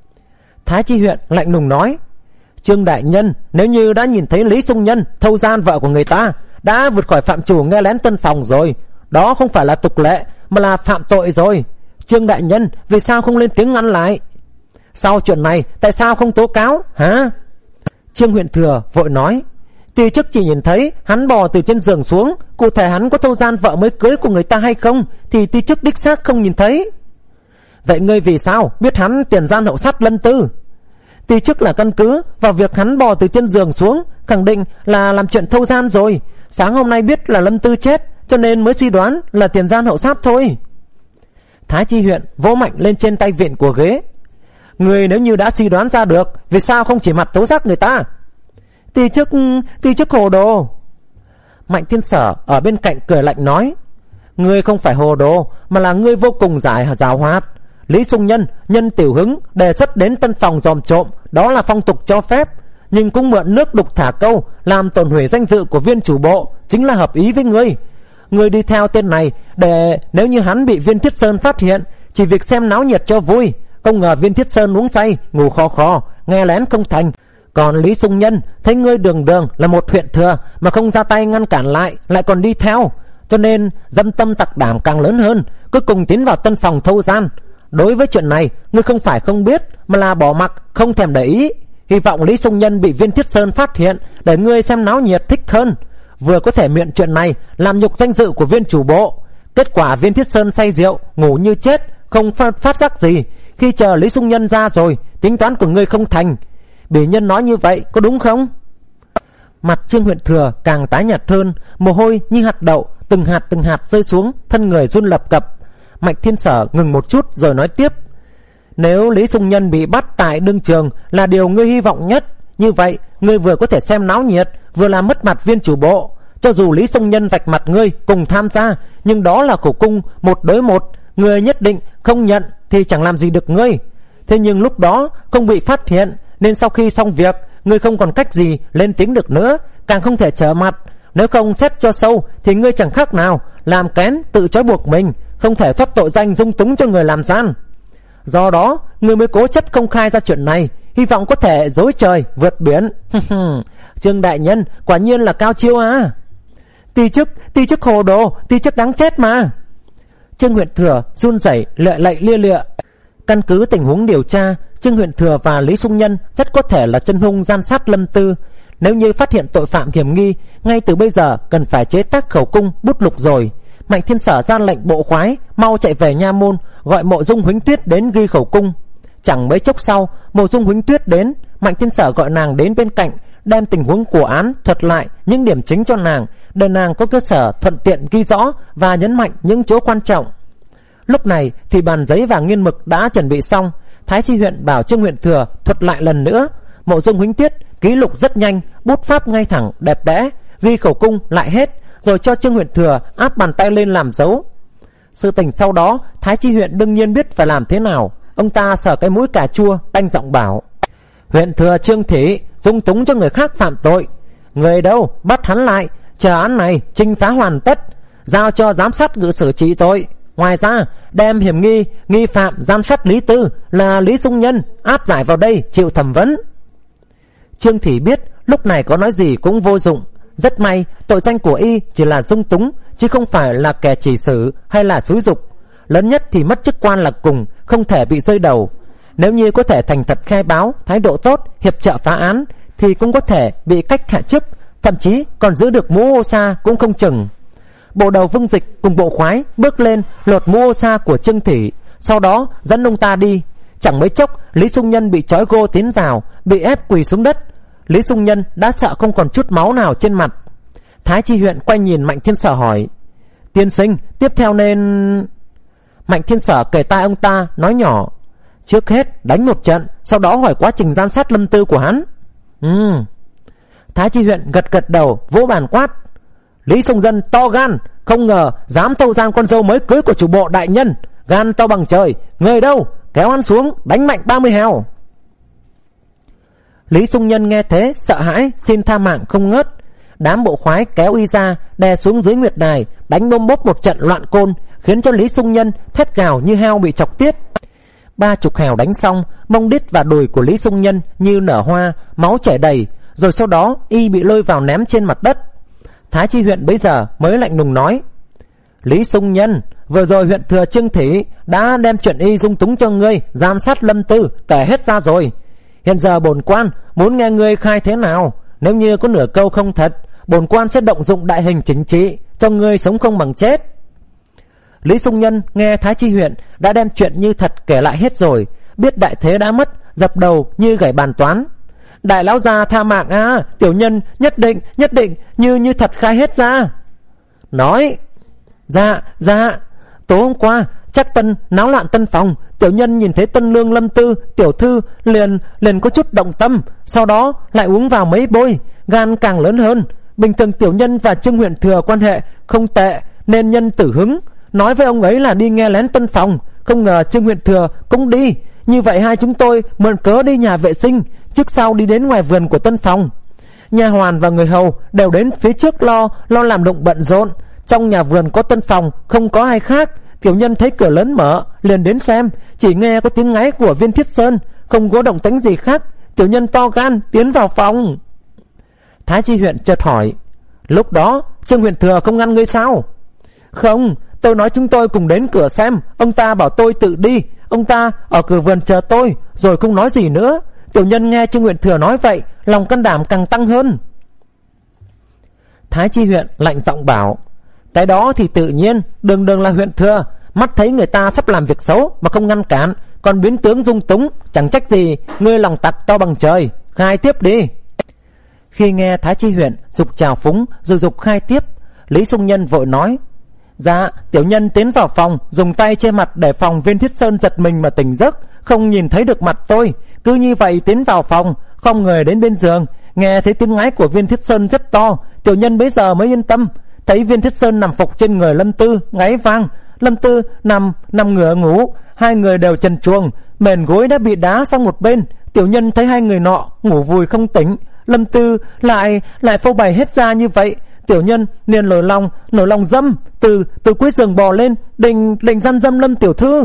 Thái Chi Huyện lạnh lùng nói: Trương đại nhân, nếu như đã nhìn thấy Lý Sung Nhân thâu gian vợ của người ta, đã vượt khỏi phạm chủ nghe lén tân phòng rồi, đó không phải là tục lệ mà là phạm tội rồi. Trương đại nhân, vì sao không lên tiếng ngăn lại? Sau chuyện này tại sao không tố cáo hả? Trương Huyện Thừa vội nói: Ti chức chỉ nhìn thấy hắn bò từ trên giường xuống, cụ thể hắn có thâu gian vợ mới cưới của người ta hay không thì ti chức đích xác không nhìn thấy. Vậy ngươi vì sao biết hắn tiền gian hậu sát Lâm Tư? Ti chức là căn cứ vào việc hắn bò từ trên giường xuống, khẳng định là làm chuyện thâu gian rồi. Sáng hôm nay biết là Lâm Tư chết, cho nên mới suy đoán là tiền gian hậu sát thôi. Thái Chi Huyện vỗ mạnh lên trên tay vịn của ghế: Người nếu như đã suy đoán ra được, vì sao không chỉ mặt tố giác người ta? Ti chức ti chức hồ đồ. Mạnh Thiên Sở ở bên cạnh cười lạnh nói: Ngươi không phải hồ đồ, mà là ngươi vô cùng giải giàu hoạt. Lý Sung Nhân nhân tiểu hứng đề xuất đến tân phòng dòm trộm, đó là phong tục cho phép, nhưng cũng mượn nước đục thả câu, làm tổn hủy danh dự của Viên chủ bộ, chính là hợp ý với ngươi. Ngươi đi theo tên này để nếu như hắn bị Viên Thiết Sơn phát hiện, chỉ việc xem náo nhiệt cho vui. Không ngờ Viên Thiết Sơn uống say, ngủ khò khò, nghe lén không thành. Còn Lý Sung Nhân thấy ngươi đường đường là một huyện thừa mà không ra tay ngăn cản lại, lại còn đi theo, cho nên dâm tâm tặc đảm càng lớn hơn, cuối cùng tiến vào tân phòng thâu gian. Đối với chuyện này, ngươi không phải không biết, mà là bỏ mặc, không thèm để ý. Hy vọng Lý Sung Nhân bị Viên Thiết Sơn phát hiện, để ngươi xem náo nhiệt thích hơn. Vừa có thể miệng chuyện này làm nhục danh dự của Viên chủ bộ. Kết quả Viên Thiết Sơn say rượu, ngủ như chết, không phát, phát giác gì. Khi chờ Lý Sung Nhân ra rồi, tính toán của ngươi không thành. Bỉ nhân nói như vậy có đúng không? Mặt Trương Huyện Thừa càng tái nhợt hơn, mồ hôi như hạt đậu từng hạt từng hạt rơi xuống, thân người run lập cập. Mạnh Thiên Sở ngừng một chút rồi nói tiếp: Nếu Lý Sung Nhân bị bắt tại đương trường là điều ngươi hy vọng nhất, như vậy ngươi vừa có thể xem náo nhiệt, vừa làm mất mặt Viên chủ bộ. Cho dù Lý Sung Nhân vạch mặt ngươi cùng tham gia, nhưng đó là khổ cung một đối một, ngươi nhất định không nhận thì chẳng làm gì được ngươi. Thế nhưng lúc đó không bị phát hiện, nên sau khi xong việc, ngươi không còn cách gì lên tiếng được nữa, càng không thể trở mặt. Nếu không xét cho sâu thì ngươi chẳng khác nào làm kén tự trói buộc mình, không thể thoát tội danh dung túng cho người làm gian. Do đó ngươi mới cố chấp không khai ra chuyện này, hy vọng có thể dối trời vượt biển. Trương đại nhân quả nhiên là cao chiêu à? Ti chức ti chức hồ đồ, ti chức đáng chết mà. Trương Huyện Thừa run rẩy lệ lệ lia lịa. Căn cứ tình huống điều tra, Trương Huyện Thừa và Lý Sung Nhân rất có thể là chân hung gian sát Lâm Tư. Nếu như phát hiện tội phạm hiểm nghi, ngay từ bây giờ cần phải chế tác khẩu cung bút lục rồi. Mạnh Thiên Sở ra lệnh bộ khoái mau chạy về nha môn, gọi Mộ Dung Huỳnh Tuyết đến ghi khẩu cung. Chẳng mấy chốc sau, Mộ Dung Huỳnh Tuyết đến, Mạnh Thiên Sở gọi nàng đến bên cạnh, đem tình huống của án thuật lại những điểm chính cho nàng, để nàng có cơ sở thuận tiện ghi rõ và nhấn mạnh những chỗ quan trọng. Lúc này thì bàn giấy và nghiên mực đã chuẩn bị xong. Thái Chi Huyện bảo Trương Huyện Thừa thuật lại lần nữa. Mộ Dung Huỳnh Tuyết ký lục rất nhanh, bút pháp ngay thẳng đẹp đẽ, ghi khẩu cung lại hết, rồi cho Trương Huyện Thừa áp bàn tay lên làm dấu. Sự tình sau đó Thái Chi Huyện đương nhiên biết phải làm thế nào. Ông ta sờ cái mũi cà chua, đanh giọng bảo: Huyện Thừa Trương Thị dung túng cho người khác phạm tội, người đâu bắt hắn lại, chờ án này trinh phá hoàn tất, giao cho giám sát ngự sử trị tội. Ngoài ra đem hiểm nghi nghi phạm giám sát Lý Tư là Lý Sung Nhân áp giải vào đây chịu thẩm vấn. Trương Thị biết lúc này có nói gì cũng vô dụng. Rất may tội danh của y chỉ là dung túng, chứ không phải là kẻ chỉ xử hay là xúi dục. Lớn nhất thì mất chức quan là cùng, không thể bị rơi đầu. Nếu như có thể thành thật khai báo, thái độ tốt, hiệp trợ phá án, thì cũng có thể bị cách hạ chức, thậm chí còn giữ được mũ ô sa cũng không chừng. Bộ đầu Vương Dịch cùng bộ khoái bước lên lột mũ ô sa của Trương Thủy, sau đó dẫn ông ta đi. Chẳng mấy chốc Lý Sung Nhân bị trói gô tiến vào, bị ép quỳ xuống đất. Lý Sung Nhân đã sợ không còn chút máu nào trên mặt. Thái Chi Huyện quay nhìn Mạnh Thiên Sở hỏi: tiên sinh, tiếp theo nên... Mạnh Thiên Sở kể tai ông ta nói nhỏ: trước hết đánh một trận, sau đó hỏi quá trình gian sát Lâm Tư của hắn. Ừ. Thái Chi Huyện gật gật đầu, vỗ bàn quát: Lý Sung Dân to gan, không ngờ dám thâu gian con dâu mới cưới của chủ bộ đại nhân, gan to bằng trời. Người đâu, kéo hắn xuống, đánh mạnh ba mươi hào. Lý Sung Nhân nghe thế sợ hãi, xin tha mạng không ngớt. Đám bộ khoái kéo y ra, đè xuống dưới nguyệt đài, đánh bôm bốp một trận loạn côn, khiến cho Lý Sung Nhân thét gào như heo bị chọc tiết. Ba chục hào đánh xong, mông đít và đùi của Lý Sung Nhân như nở hoa, máu chảy đầy, rồi sau đó y bị lôi vào ném trên mặt đất. Thái Chi Huyện bấy giờ mới lạnh lùng nói: Lý Sung Nhân, vừa rồi huyện thừa Trương Thủy đã đem chuyện y dung túng cho ngươi gian sát Lâm Tư kể hết ra rồi. Hiện giờ bổn quan muốn nghe ngươi khai thế nào. Nếu như có nửa câu không thật, bổn quan sẽ động dụng đại hình chính trị cho ngươi sống không bằng chết. Lý Sung Nhân nghe Thái Chi Huyện đã đem chuyện như thật kể lại hết rồi, biết đại thế đã mất, dập đầu như gảy bàn toán: Đại lão già tha mạng à, tiểu nhân nhất định nhất định như như thật khai hết ra. Nói: Dạ dạ, tối hôm qua chắc Tân náo loạn tân phòng, tiểu nhân nhìn thấy Tân Lương Lâm Tư tiểu thư liền liền có chút động tâm, sau đó lại uống vào mấy bôi, gan càng lớn hơn. Bình thường tiểu nhân và Trương huyện thừa quan hệ không tệ, nên nhân tử hứng nói với ông ấy là đi nghe lén tân phòng, không ngờ Trương huyện thừa cũng đi. Như vậy hai chúng tôi mượn cớ đi nhà vệ sinh, trước sau đi đến ngoài vườn của tân phòng. Nha hoàn và người hầu đều đến phía trước lo lo làm động bận rộn. Trong nhà vườn có tân phòng, không có ai khác. Tiểu nhân thấy cửa lớn mở, liền đến xem, chỉ nghe có tiếng ngáy của Viên Thiết Sơn, không có động tĩnh gì khác. Tiểu nhân to gan tiến vào phòng. Thái Chi Huyện chợt hỏi: Lúc đó Trương huyện thừa không ngăn ngươi sao? Không, tôi nói chúng tôi cùng đến cửa xem, ông ta bảo tôi tự đi. Ông ta ở cửa vườn chờ tôi, rồi không nói gì nữa. Tiểu nhân nghe Trương huyện thừa nói vậy, lòng can đảm càng tăng hơn. Thái Chi Huyện lạnh giọng bảo: Cái đó thì tự nhiên, đường đường là huyện thừa, mắt thấy người ta sắp làm việc xấu mà không ngăn cản, còn biến tướng dung túng, chẳng trách gì ngươi lòng tặc to bằng trời. Khai tiếp đi. Khi nghe Thái Chi Huyện dục chào phúng rồi dục khai tiếp, Lý Sung Nhân vội nói: Dạ, tiểu nhân tiến vào phòng, dùng tay che mặt để phòng Viên Thiết Sơn giật mình mà tỉnh giấc, không nhìn thấy được mặt tôi. Cứ như vậy tiến vào phòng, không người đến bên giường, nghe thấy tiếng ngáy của Viên Thiết Sơn rất to, tiểu nhân bấy giờ mới yên tâm. Thấy Viên Thiết Sơn nằm phục trên người Lâm Tư, ngáy vang. Lâm Tư nằm nằm ngửa ngủ, hai người đều trần truồng, mền gối đã bị đá sang một bên. Tiểu nhân thấy hai người nọ ngủ vùi không tỉnh, Lâm Tư lại lại phô bày hết ra như vậy. Tiểu nhân liền nổi lòng nổi lòng dâm, từ từ cuối giường bò lên, định định gian dâm Lâm tiểu thư.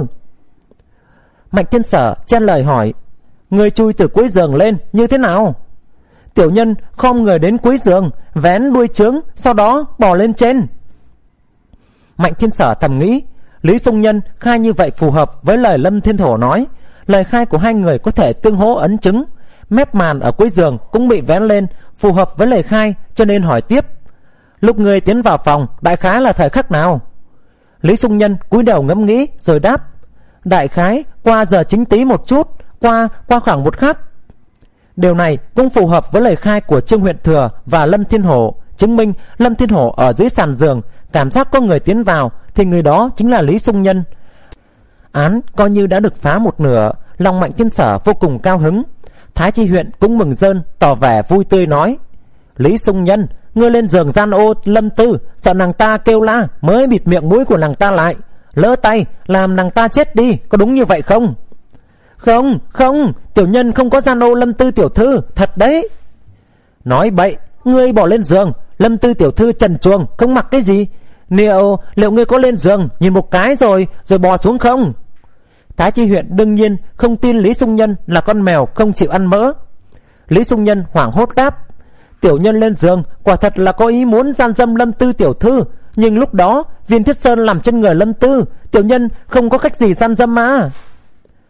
Mạnh Thiên Sở chen lời hỏi: Người chui từ cuối giường lên như thế nào? Tiểu nhân khom người đến cuối giường, vén đuôi trướng, sau đó bò lên trên. Mạnh Thiên Sở thầm nghĩ, Lý Sung Nhân khai như vậy phù hợp với lời Lâm Thiên Hổ nói, lời khai của hai người có thể tương hỗ ấn chứng. Mép màn ở cuối giường cũng bị vén lên, phù hợp với lời khai, cho nên hỏi tiếp: Lúc người tiến vào phòng, đại khái là thời khắc nào? Lý Sung Nhân cúi đầu ngẫm nghĩ rồi đáp: Đại khái qua giờ chính tí một chút, qua qua khoảng một khắc. Điều này cũng phù hợp với lời khai của Trương huyện thừa và Lâm Thiên Hổ, chứng minh Lâm Thiên Hổ ở dưới sàn giường, cảm giác có người tiến vào thì người đó chính là Lý Sung Nhân. Án coi như đã được phá một nửa, lòng Mạnh Thiên Sở vô cùng cao hứng. Thái Chi Huyện cũng mừng rơn, tỏ vẻ vui tươi nói: Lý Sung Nhân, ngươi lên giường gian ô Lâm Tư, sợ nàng ta kêu la mới bịt miệng mũi của nàng ta lại, lỡ tay làm nàng ta chết đi, có đúng như vậy không? Không, không, tiểu nhân không có gian ô Lâm Tư tiểu thư, thật đấy. Nói bậy, ngươi bỏ lên giường, Lâm Tư tiểu thư trần truồng, không mặc cái gì. Liệu, liệu ngươi có lên giường nhìn một cái rồi, rồi bò xuống không? Thái Chi Huyện đương nhiên không tin Lý Sung Nhân là con mèo không chịu ăn mỡ. Lý Sung Nhân hoảng hốt đáp: Tiểu nhân lên giường quả thật là có ý muốn gian dâm Lâm Tư tiểu thư, nhưng lúc đó Viên Thiết Sơn làm trên người Lâm Tư, tiểu nhân không có cách gì gian dâm mà.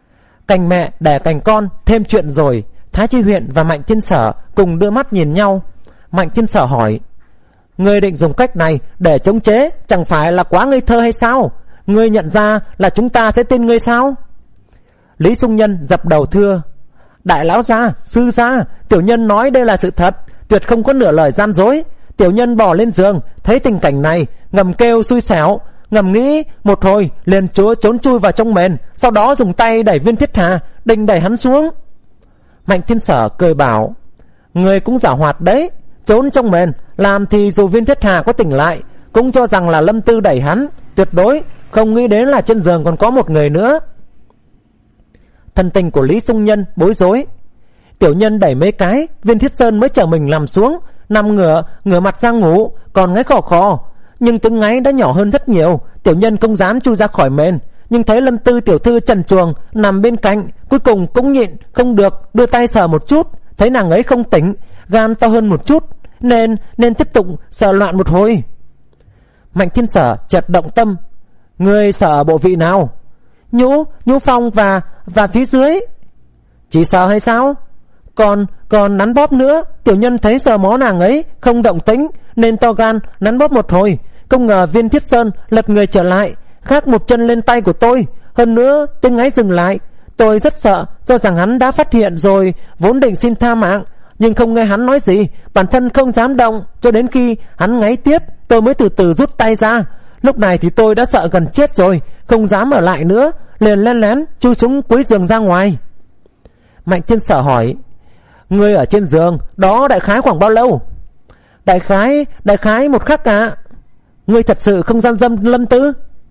Cành mẹ đẻ cành con, thêm chuyện rồi. Thái Chi Huyện và Mạnh Thiên Sở cùng đưa mắt nhìn nhau. Mạnh Thiên Sở hỏi: Ngươi định dùng cách này để chống chế, chẳng phải là quá ngây thơ hay sao? Ngươi nhận ra là chúng ta sẽ tin ngươi sao? Lý Sung Nhân dập đầu thưa: Đại lão gia, sư gia, tiểu nhân nói đây là sự thật, tuyệt không có nửa lời gian dối. Tiểu nhân bò lên giường, thấy tình cảnh này, ngầm kêu xui xẻo, ngầm nghĩ một hồi liền chúa trốn chui vào trong mền, sau đó dùng tay đẩy Viên Thiết Hà, định đẩy hắn xuống. Mạnh Thiên Sở cười bảo: Người cũng giảo hoạt đấy, trốn trong mền làm thì dù Viên Thiết Hà có tỉnh lại cũng cho rằng là Lâm Tư đẩy hắn, tuyệt đối không nghĩ đến là trên giường còn có một người nữa. Thần tình của Lý Sung Nhân bối rối. Tiểu nhân đẩy mấy cái, Viên Thiết Sơn mới chở mình nằm xuống, nằm ngửa ngửa mặt ra ngủ, còn ngáy khò khò, nhưng tiếng ngáy đã nhỏ hơn rất nhiều. Tiểu nhân không dám chui ra khỏi mền, nhưng thấy Lâm Tư tiểu thư trần truồng nằm bên cạnh, cuối cùng cũng nhịn không được, đưa tay sờ một chút, thấy nàng ấy không tỉnh, gan to hơn một chút, nên nên tiếp tục sờ loạn một hồi. Mạnh Thiên Sở chợt động tâm: Ngươi sờ bộ vị nào? Nhũ nhũ phong và và phía dưới. Chỉ sờ hay sao? Còn còn nắn bóp nữa. Tiểu nhân thấy sờ mó nàng ấy không động tĩnh, nên to gan nắn bóp một hồi. Không ngờ Viên Thiết Sơn lật người trở lại, khắc một chân lên tay của tôi. Hơn nữa tiếng ngáy dừng lại. Tôi rất sợ, cho rằng hắn đã phát hiện rồi, vốn định xin tha mạng, nhưng không nghe hắn nói gì, bản thân không dám động, cho đến khi hắn ngáy tiếp, tôi mới từ từ rút tay ra. Lúc này thì tôi đã sợ gần chết rồi, không dám ở lại nữa, liền lén lén chui xuống cuối giường ra ngoài. Mạnh Thiên Sở hỏi: Ngươi ở trên giường đó đại khái khoảng bao lâu? Đại khái đại khái một khắc ạ. À? Ngươi thật sự không gian dâm Lâm Tư?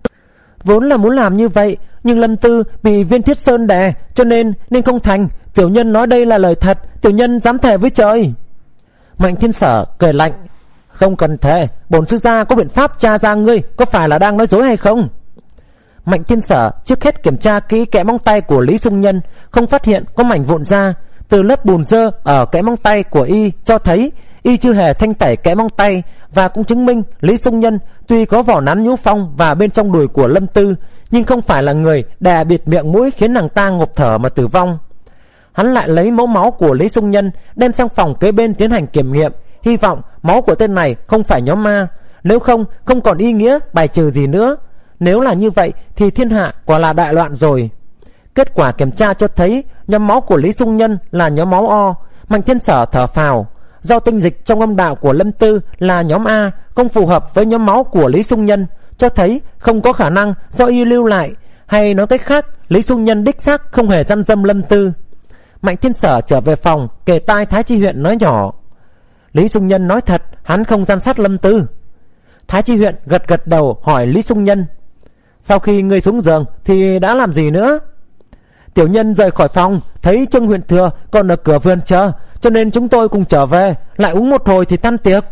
Vốn là muốn làm như vậy, nhưng Lâm Tư bị Viên Thiết Sơn đè, cho nên nên không thành. Tiểu nhân nói đây là lời thật, tiểu nhân dám thề với trời. Mạnh Thiên Sở cười lạnh: Không cần thề, bổn sư gia có biện pháp tra ra ngươi có phải là đang nói dối hay không. Mạnh Thiên Sở trước hết kiểm tra kỹ kẽ móng tay của Lý Sung Nhân, không phát hiện có mảnh vụn da. Từ lớp bùn dơ ở kẽ móng tay của y cho thấy y chưa hề thanh tẩy kẽ móng tay, và cũng chứng minh Lý Sung Nhân tuy có vỏ nắn nhũ phong và bên trong đùi của Lâm Tư, nhưng không phải là người đè bịt miệng mũi khiến nàng ta ngộp thở mà tử vong. Hắn lại lấy mẫu máu của Lý Sung Nhân đem sang phòng kế bên tiến hành kiểm nghiệm, hy vọng máu của tên này không phải nhóm ma, nếu không không còn ý nghĩa bài trừ gì nữa. Nếu là như vậy thì thiên hạ quả là đại loạn rồi. Kết quả kiểm tra cho thấy nhóm máu của Lý Sung Nhân là nhóm máu O. Mạnh Thiên Sở thở phào, do tinh dịch trong âm đạo của Lâm Tư là nhóm A, không phù hợp với nhóm máu của Lý Sung Nhân, cho thấy không có khả năng do y lưu lại, hay nói cách khác, Lý Sung Nhân đích xác không hề gian dâm Lâm Tư. Mạnh Thiên Sở trở về phòng, kề tai Thái Chi Huyện nói nhỏ: Lý Sung Nhân nói thật, hắn không gian sát Lâm Tư. Thái Chi Huyện gật gật đầu hỏi Lý Sung Nhân: Sau khi ngươi xuống giường thì đã làm gì nữa? Tiểu nhân rời khỏi phòng, thấy Trương Huyện Thừa còn ở cửa vườn chờ, cho nên chúng tôi cùng trở về, lại uống một hồi thì tan tiệc.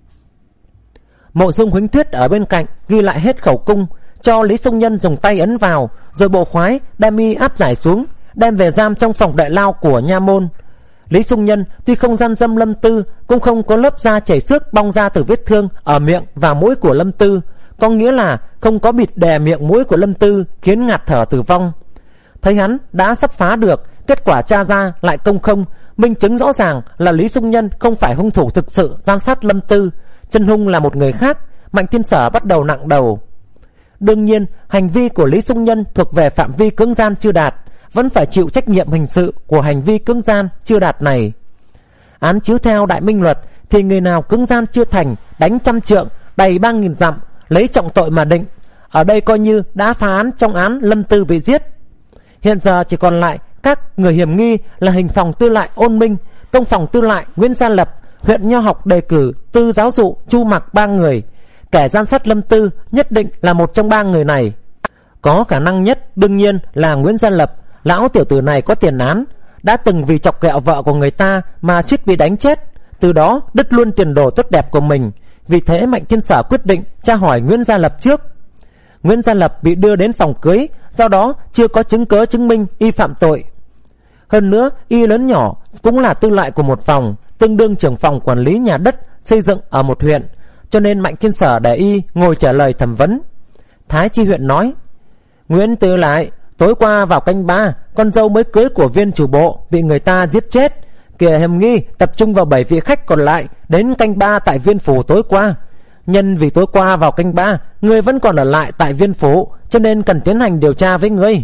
Mộ Dung Huỳnh Thuyết ở bên cạnh ghi lại hết khẩu cung, cho Lý Sung Nhân dùng tay ấn vào, rồi bộ khoái đem y áp giải xuống, đem về giam trong phòng đại lao của nha môn. Lý Sung Nhân tuy không gian dâm Lâm Tư, cũng không có lớp da chảy xước bong ra từ vết thương ở miệng và mũi của Lâm Tư, có nghĩa là không có bịt đè miệng mũi của Lâm Tư khiến ngạt thở tử vong. Thấy hắn đã sắp phá được, kết quả tra ra lại công không, minh chứng rõ ràng là Lý Sung Nhân không phải hung thủ thực sự gian sát Lâm Tư, chân hung là một người khác. Mạnh Thiên Sở bắt đầu nặng đầu. Đương nhiên hành vi của Lý Sung Nhân thuộc về phạm vi cưỡng gian chưa đạt, vẫn phải chịu trách nhiệm hình sự của hành vi cưỡng gian chưa đạt này. Án chiếu theo Đại Minh Luật thì người nào cưỡng gian chưa thành, đánh trăm trượng, đầy ba nghìn dặm, lấy trọng tội mà định. Ở đây coi như đã phá án trong án Lâm Tư bị giết. Hiện giờ chỉ còn lại các người hiểm nghi là hình phòng tư lại Ôn Minh, công phòng tư lại Nguyễn Gia Lập, huyện Nho Học đề cử tư giáo dụ Chu Mặc ba người. Kẻ gian sát Lâm Tư nhất định là một trong ba người này. Có khả năng nhất đương nhiên là Nguyễn Gia Lập. Lão tiểu tử này có tiền án, đã từng vì chọc ghẹo vợ của người ta mà suýt bị đánh chết, từ đó đứt luôn tiền đồ tốt đẹp của mình. Vì thế Mạnh Thiên Sở quyết định tra hỏi Nguyễn Gia Lập trước. Nguyễn Gia Lập bị đưa đến phòng cưới, do đó chưa có chứng cớ chứng minh y phạm tội. Hơn nữa y lớn nhỏ cũng là tư lại của một phòng, tương đương trưởng phòng quản lý nhà đất xây dựng ở một huyện, cho nên Mạnh Thiên Sở để y ngồi trả lời thẩm vấn. Thái Chi Huyện nói: Nguyễn tư lại, Tối qua vào canh ba, con dâu mới cưới của viên chủ bộ bị người ta giết chết. Kẻ hiểm nghi tập trung vào bảy vị khách còn lại đến canh ba tại viên phủ tối qua. Nhân vì tối qua vào canh ba, ngươi vẫn còn ở lại tại viên phủ, cho nên cần tiến hành điều tra với ngươi.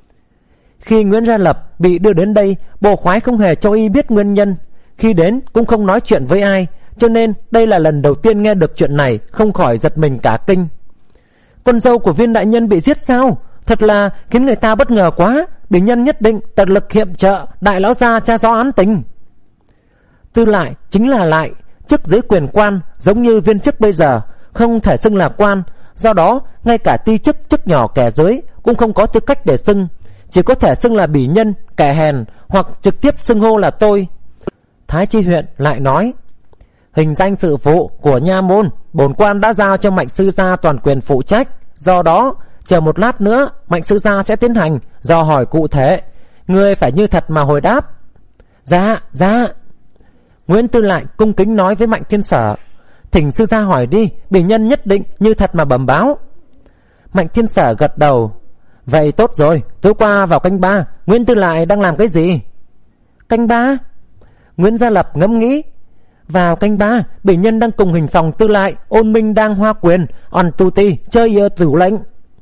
Khi Nguyễn Gia Lập bị đưa đến đây, bộ khoái không hề cho y biết nguyên nhân. Khi đến cũng không nói chuyện với ai, cho nên đây là lần đầu tiên nghe được chuyện này, không khỏi giật mình cả kinh. Con dâu của viên đại nhân bị giết sao? Thật là khiến người ta bất ngờ quá. Bỉ nhân nhất định tận lực hiệp trợ đại lão gia tra rõ án tình. Tư Lại chính là Lại, chức dưới quyền quan, giống như viên chức bây giờ, không thể xưng là quan. Do đó ngay cả ti chức chức nhỏ kẻ dưới cũng không có tư cách để xưng, chỉ có thể xưng là bỉ nhân, kẻ hèn, hoặc trực tiếp xưng hô là tôi. Thái Chi huyện lại nói: hình danh sự vụ của nha môn, bổn quan đã giao cho Mạnh sư gia toàn quyền phụ trách. Do đó chờ một lát nữa Mạnh sư gia sẽ tiến hành dò hỏi cụ thể, ngươi phải như thật mà hồi đáp. Dạ dạ. Nguyễn Tư Lại cung kính nói với Mạnh Thiên Sở: thỉnh sư gia hỏi đi, bỉ nhân nhất định như thật mà bẩm báo. Mạnh Thiên Sở gật đầu: vậy tốt rồi, tối qua vào canh ba, Nguyễn Tư Lại đang làm cái gì? Canh ba? Nguyễn Gia Lập ngẫm nghĩ. Vào canh ba, bỉ nhân đang cùng hình phòng Tư Lại, Ôn Minh đang hoa quyền, on tu ti chơi yêu tử lệnh.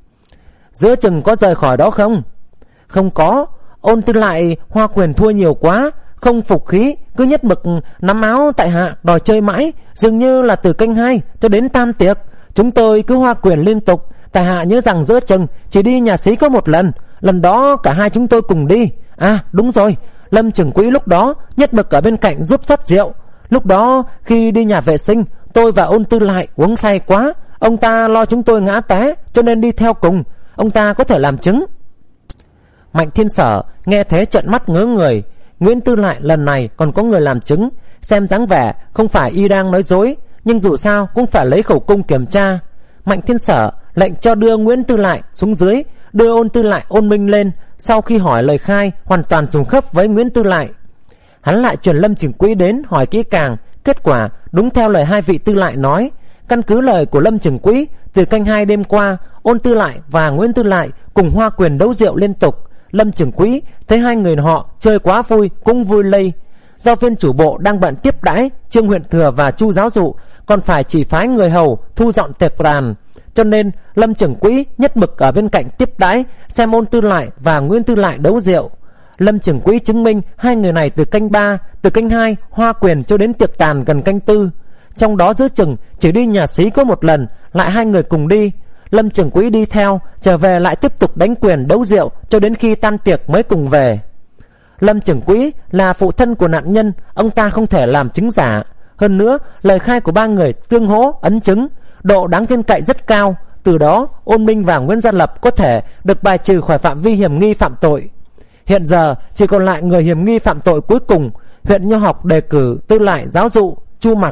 Giữa chừng có rời khỏi đó không? Không có. Ôn Tư Lại hoa quyền thua nhiều quá, không phục khí, cứ nhất mực nắm áo tại hạ đòi chơi mãi, dường như là từ canh hai cho đến tan tiệc. Chúng tôi cứ hoa quyền liên tục. Tại hạ nhớ rằng giữa chừng chỉ đi nhà xí có một lần, lần đó cả hai chúng tôi cùng đi. À đúng rồi, Lâm trưởng quỹ lúc đó nhất mực ở bên cạnh giúp rót rượu. Lúc đó khi đi nhà vệ sinh, tôi và Ôn Tư Lại uống say quá, ông ta lo chúng tôi ngã té, cho nên đi theo cùng. Ông ta có thể làm chứng. Mạnh Thiên Sở nghe thế trợn mắt ngớ người. Nguyễn Tư Lại lần này còn có người làm chứng, xem dáng vẻ không phải y đang nói dối, nhưng dù sao cũng phải lấy khẩu cung kiểm tra. Mạnh Thiên Sở lệnh cho đưa Nguyễn Tư Lại xuống dưới, đưa Ôn Tư Lại, Ôn Minh lên. Sau khi hỏi lời khai hoàn toàn trùng khớp với Nguyễn Tư Lại, hắn lại truyền Lâm trưởng quỹ đến hỏi kỹ càng. Kết quả đúng theo lời hai vị Tư Lại nói. Căn cứ lời của Lâm trưởng quỹ, từ canh hai đêm qua, Ôn Tư Lại và Nguyễn Tư Lại cùng hoa quyền đấu rượu liên tục. Lâm trưởng quỹ thấy hai người họ chơi quá vui cũng vui lây. Do viên chủ bộ đang bận tiếp đãi Trương huyện thừa và Chu giáo dụ, còn phải chỉ phái người hầu thu dọn tiệc đàn, cho nên Lâm trưởng quỹ nhất mực ở bên cạnh tiếp đãi, xem Ôn Tư Lại và Nguyễn Tư Lại đấu rượu. Lâm trưởng quỹ chứng minh hai người này từ canh ba, từ canh hai hoa quyền cho đến tiệc tàn gần canh tư. Trong đó giữa chừng chỉ đi nhà xí có một lần, lại hai người cùng đi. Lâm trưởng quỹ đi theo, trở về lại tiếp tục đánh quyền đấu rượu cho đến khi tan tiệc mới cùng về. Lâm trưởng quỹ là phụ thân của nạn nhân, ông ta không thể làm chứng giả. Hơn nữa lời khai của ba người tương hỗ ấn chứng, độ đáng tin cậy rất cao. Từ đó Ôn Minh và Nguyễn Gia Lập có thể được bài trừ khỏi phạm vi hiểm nghi phạm tội. Hiện giờ chỉ còn lại người hiểm nghi phạm tội cuối cùng. Huyện Nho Học đề cử Tư Lại giáo dụ Chu Mặc.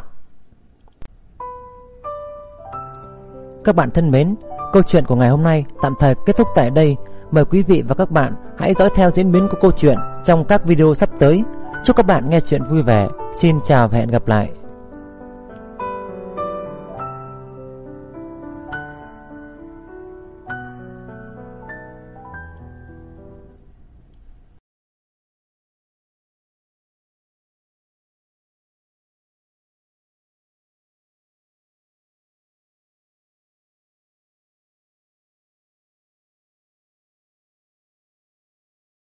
Các bạn thân mến, câu chuyện của ngày hôm nay tạm thời kết thúc tại đây. Mời quý vị và các bạn hãy dõi theo diễn biến của câu chuyện trong các video sắp tới. Chúc các bạn nghe chuyện vui vẻ. Xin chào và hẹn gặp lại.